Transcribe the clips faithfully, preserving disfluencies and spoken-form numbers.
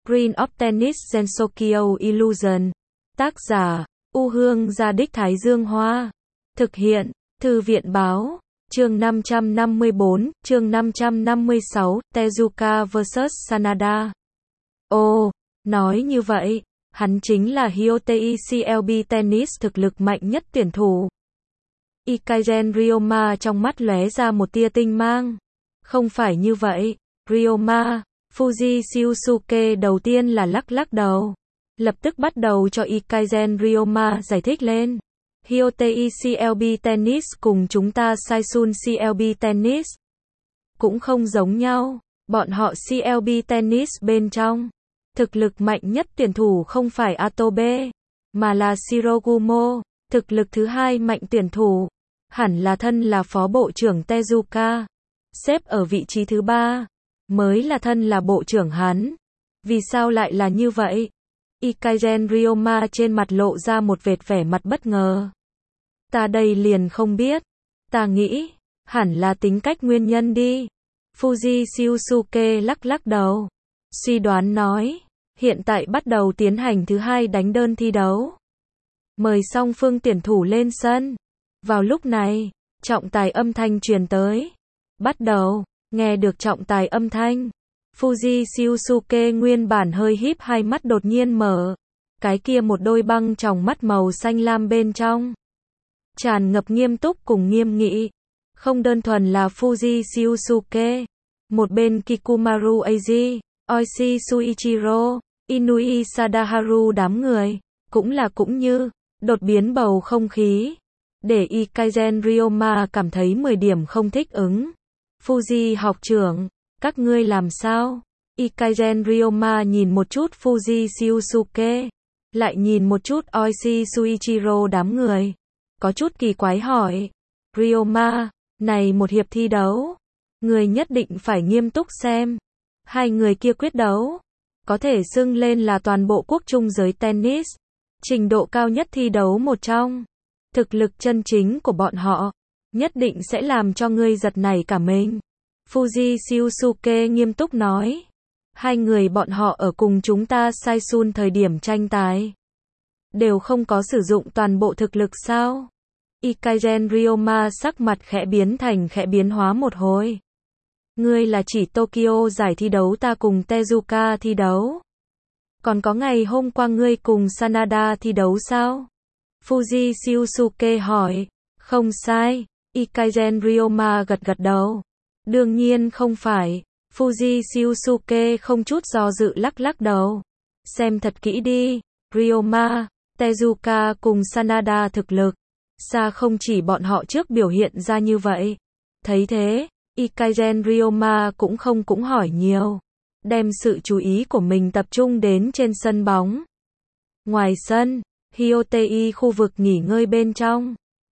Green of Tennis Gensokyo Illusion. Tác giả, U Hương Gia Đích Thái Dương Hoa. Thực hiện, Thư viện Báo. Chương năm trăm năm mươi bốn, chương năm trăm năm mươi sáu, Tezuka versus Sanada. Ồ, nói như vậy, hắn chính là Hyotei xê lờ bê Tennis thực lực mạnh nhất tuyển thủ. Ikagen Ryoma trong mắt lóe ra một tia tinh mang. Không phải như vậy, Ryoma. Fuji Shiosuke đầu tiên là lắc lắc đầu. Lập tức bắt đầu cho Ikagen Ryoma giải thích lên. Hyotei xê lờ bê Tennis cùng chúng ta Saisun xê lờ bê Tennis cũng không giống nhau. Bọn họ xê lờ bê Tennis bên trong, thực lực mạnh nhất tuyển thủ không phải Atobe, mà là Shirogumo. Thực lực thứ hai mạnh tuyển thủ, hẳn là thân là phó bộ trưởng Tezuka. Xếp ở vị trí thứ ba, mới là thân là bộ trưởng hắn. Vì sao lại là như vậy? Ikagen Ryoma trên mặt lộ ra một vệt vẻ mặt bất ngờ. Ta đây liền không biết. Ta nghĩ, hẳn là tính cách nguyên nhân đi. Fuji Shiosuke lắc lắc đầu. Suy đoán nói, hiện tại bắt đầu tiến hành thứ hai đánh đơn thi đấu. Mời song phương tuyển thủ lên sân. Vào lúc này, trọng tài âm thanh truyền tới. Bắt đầu, nghe được trọng tài âm thanh. Fuji Shiosuke nguyên bản hơi híp hai mắt đột nhiên mở. Cái kia một đôi băng tròng mắt màu xanh lam bên trong, tràn ngập nghiêm túc cùng nghiêm nghị. Không đơn thuần là Fuji Shiosuke. Một bên Kikumaru Eiji, Oishi Suichiro, Inui Sadaharu đám người, cũng là cũng như, đột biến bầu không khí. Để Ikagen Ryoma cảm thấy mười điểm không thích ứng. Fuji học trưởng, các ngươi làm sao? Ikagen Ryoma nhìn một chút Fuji Shiosuke, lại nhìn một chút Oishi Suichiro đám người. Có chút kỳ quái hỏi. Ryoma, này một hiệp thi đấu, người nhất định phải nghiêm túc xem. Hai người kia quyết đấu, có thể xưng lên là toàn bộ quốc trung giới tennis. Trình độ cao nhất thi đấu một trong. Thực lực chân chính của bọn họ, nhất định sẽ làm cho ngươi giật nảy cả mình. Fuji Shiosuke nghiêm túc nói. Hai người bọn họ ở cùng chúng ta Saisun thời điểm tranh tài, đều không có sử dụng toàn bộ thực lực sao? Ikagen Ryoma sắc mặt khẽ biến thành khẽ biến hóa một hồi. Ngươi là chỉ Tokyo giải thi đấu ta cùng Tezuka thi đấu? Còn có ngày hôm qua ngươi cùng Sanada thi đấu sao? Fuji Shiosuke hỏi. Không sai. Ikagen Ryoma gật gật đầu. Đương nhiên không phải. Fuji Shiosuke không chút do dự lắc lắc đầu. Xem thật kỹ đi, Ryoma, Tezuka cùng Sanada thực lực, xa không chỉ bọn họ trước biểu hiện ra như vậy. Thấy thế, Ikagen Ryoma cũng không cũng hỏi nhiều, đem sự chú ý của mình tập trung đến trên sân bóng. Ngoài sân, Hyotei khu vực nghỉ ngơi bên trong,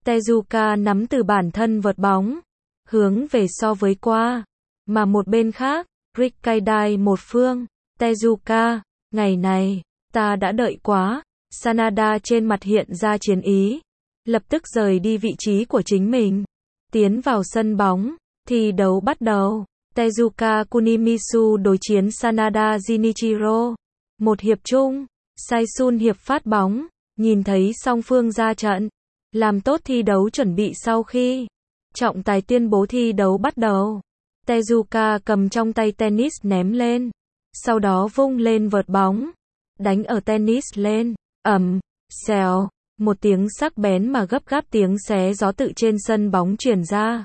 Tezuka nắm từ bản thân vợt bóng, hướng về so với qua, mà một bên khác, Rikkaidai một phương. Tezuka, ngày này, ta đã đợi quá. Sanada trên mặt hiện ra chiến ý, lập tức rời đi vị trí của chính mình, tiến vào sân bóng. Thi đấu bắt đầu. Tezuka Kunimisu đối chiến Sanada Jinichiro. Một hiệp chung, Saisun hiệp phát bóng, nhìn thấy song phương ra trận, làm tốt thi đấu chuẩn bị sau khi trọng tài tuyên bố thi đấu bắt đầu. Tezuka cầm trong tay tennis ném lên, sau đó vung lên vợt bóng, đánh ở tennis lên, ầm, xèo, một tiếng sắc bén mà gấp gáp tiếng xé gió tự trên sân bóng truyền ra.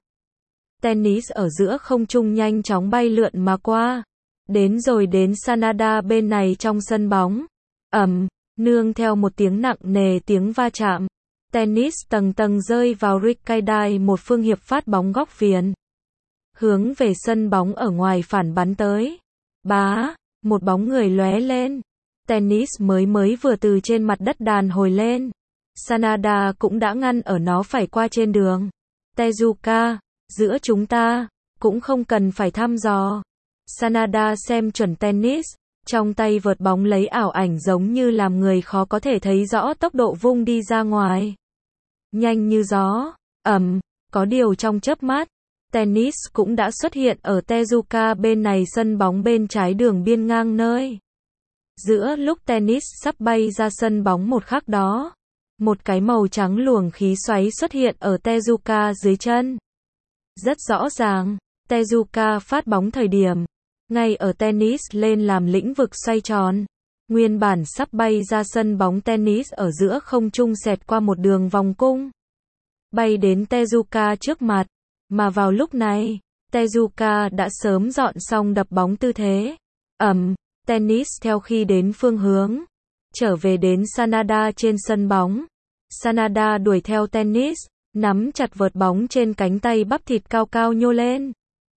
Tennis ở giữa không trung nhanh chóng bay lượn mà qua, đến rồi đến Sanada bên này trong sân bóng. Ầm, nương theo một tiếng nặng nề tiếng va chạm, tennis tầng tầng rơi vào Rikkaidai một phương hiệp phát bóng góc viền, hướng về sân bóng ở ngoài phản bắn tới. Bá, một bóng người lóe lên. Tennis mới mới vừa từ trên mặt đất đàn hồi lên. Sanada cũng đã ngăn ở nó phải qua trên đường. Tezuka, giữa chúng ta, cũng không cần phải thăm dò. Sanada xem chuẩn tennis, trong tay vợt bóng lấy ảo ảnh giống như làm người khó có thể thấy rõ tốc độ vung đi ra ngoài. Nhanh như gió, ầm, có điều trong chớp mắt, tennis cũng đã xuất hiện ở Tezuka bên này sân bóng bên trái đường biên ngang nơi. Giữa lúc tennis sắp bay ra sân bóng một khắc đó, một cái màu trắng luồng khí xoáy xuất hiện ở Tezuka dưới chân. Rất rõ ràng, Tezuka phát bóng thời điểm, ngay ở tennis lên làm lĩnh vực xoay tròn. Nguyên bản sắp bay ra sân bóng tennis ở giữa không trung xẹt qua một đường vòng cung, bay đến Tezuka trước mặt, mà vào lúc này, Tezuka đã sớm dọn xong đập bóng tư thế. Ầm, tennis theo khi đến phương hướng, trở về đến Sanada trên sân bóng. Sanada đuổi theo tennis, nắm chặt vợt bóng trên cánh tay bắp thịt cao cao nhô lên.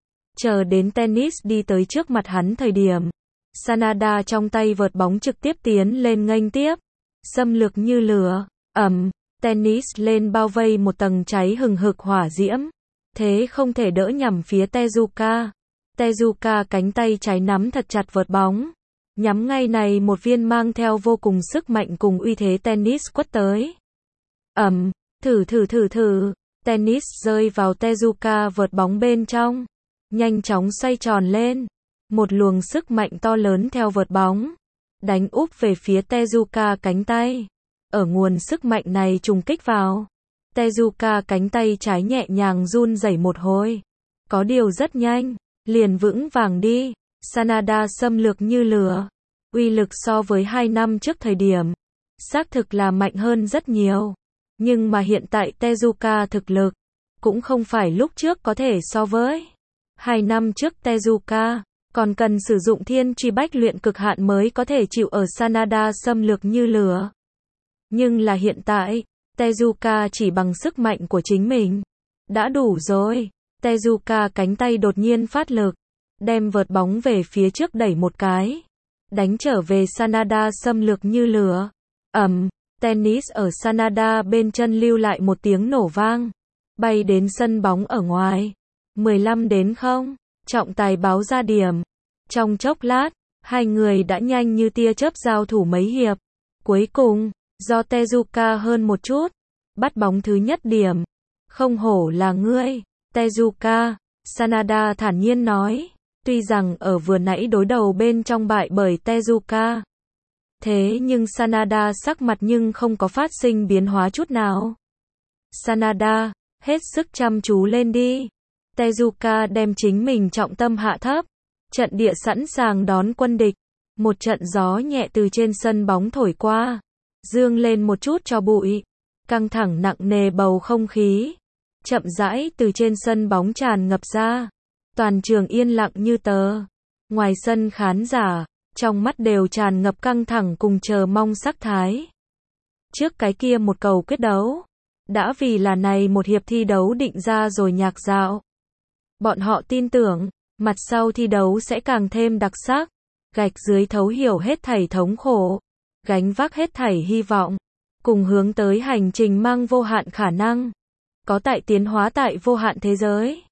Chờ đến tennis đi tới trước mặt hắn thời điểm, Sanada trong tay vợt bóng trực tiếp tiến lên nghênh tiếp, xâm lược như lửa. Ầm, tennis lên bao vây một tầng cháy hừng hực hỏa diễm, thế không thể đỡ nhằm phía Tezuka. Tezuka cánh tay trái nắm thật chặt vợt bóng, nhắm ngay này một viên mang theo vô cùng sức mạnh cùng uy thế tennis quất tới. Ầm, thử thử thử thử, tennis rơi vào Tezuka vợt bóng bên trong, nhanh chóng xoay tròn lên, một luồng sức mạnh to lớn theo vợt bóng, đánh úp về phía Tezuka cánh tay. Ở nguồn sức mạnh này trùng kích vào, Tezuka cánh tay trái nhẹ nhàng run rẩy một hồi, có điều rất nhanh, liền vững vàng đi. Sanada xâm lược như lửa, uy lực so với hai năm trước thời điểm, xác thực là mạnh hơn rất nhiều. Nhưng mà hiện tại Tezuka thực lực, cũng không phải lúc trước có thể so với. Hai năm trước Tezuka, còn cần sử dụng thiên truy bách luyện cực hạn mới có thể chịu ở Sanada xâm lược như lửa. Nhưng là hiện tại, Tezuka chỉ bằng sức mạnh của chính mình, đã đủ rồi. Tezuka cánh tay đột nhiên phát lực, đem vợt bóng về phía trước đẩy một cái, đánh trở về Sanada xâm lược như lửa. Ầm, tennis ở Sanada bên chân lưu lại một tiếng nổ vang, bay đến sân bóng ở ngoài. mười lăm đến không, trọng tài báo ra điểm. Trong chốc lát, hai người đã nhanh như tia chớp giao thủ mấy hiệp. Cuối cùng, do Tezuka hơn một chút, bắt bóng thứ nhất điểm. Không hổ là ngươi, Tezuka, Sanada thản nhiên nói. Tuy rằng ở vừa nãy đối đầu bên trong bại bởi Tezuka, thế nhưng Sanada sắc mặt nhưng không có phát sinh biến hóa chút nào. Sanada, hết sức chăm chú lên đi. Tezuka đem chính mình trọng tâm hạ thấp, trận địa sẵn sàng đón quân địch. Một trận gió nhẹ từ trên sân bóng thổi qua, dương lên một chút tro bụi, căng thẳng nặng nề bầu không khí, chậm rãi từ trên sân bóng tràn ngập ra. Toàn trường yên lặng như tờ. Ngoài sân khán giả, trong mắt đều tràn ngập căng thẳng cùng chờ mong sắc thái. Trước cái kia một cầu quyết đấu, đã vì là này một hiệp thi đấu định ra rồi nhạc dạo. Bọn họ tin tưởng, mặt sau thi đấu sẽ càng thêm đặc sắc, gạch dưới thấu hiểu hết thảy thống khổ, gánh vác hết thảy hy vọng, cùng hướng tới hành trình mang vô hạn khả năng, có tại tiến hóa tại vô hạn thế giới.